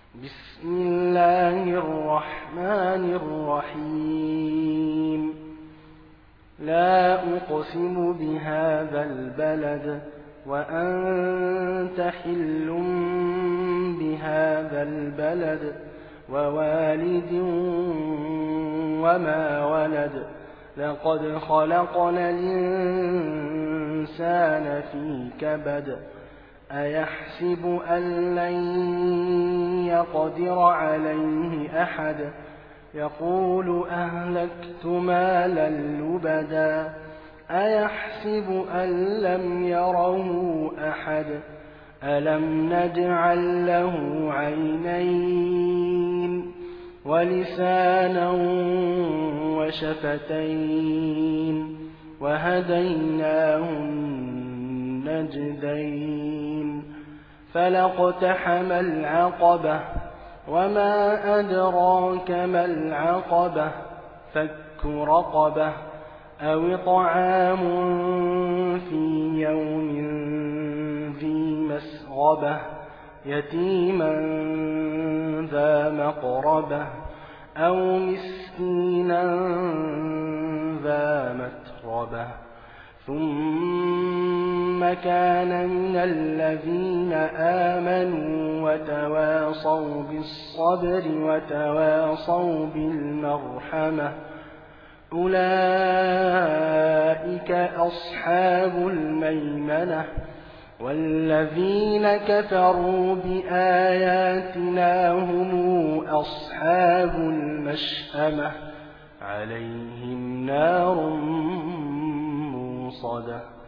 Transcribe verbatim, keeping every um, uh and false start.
بسم الله الرحمن الرحيم لا أقسم بهذا البلد وأنت حل بهذا البلد ووالد وما ولد لقد خلقنا الإنسان في كبد أيحسب أن لن يقدر عليه أحد يقول أهلكت مالا لبدا أيحسب أن لم يره أحد ألم نجعل له عينين ولسانا وشفتين وهديناه النجدين فلاقتحم العقبة وما أدراك ما العقبة فك رقبة أو طعام في يوم ذي مسغبة يتيما ذا مقربة أو مسكينا ذا متربة ثم كان من الذين آمنوا وتواصوا بالصبر وتواصوا بالمرحمة أولئك أصحاب الميمنة والذين كفروا بآياتنا هم أصحاب المشأمة عليهم نار موصدة.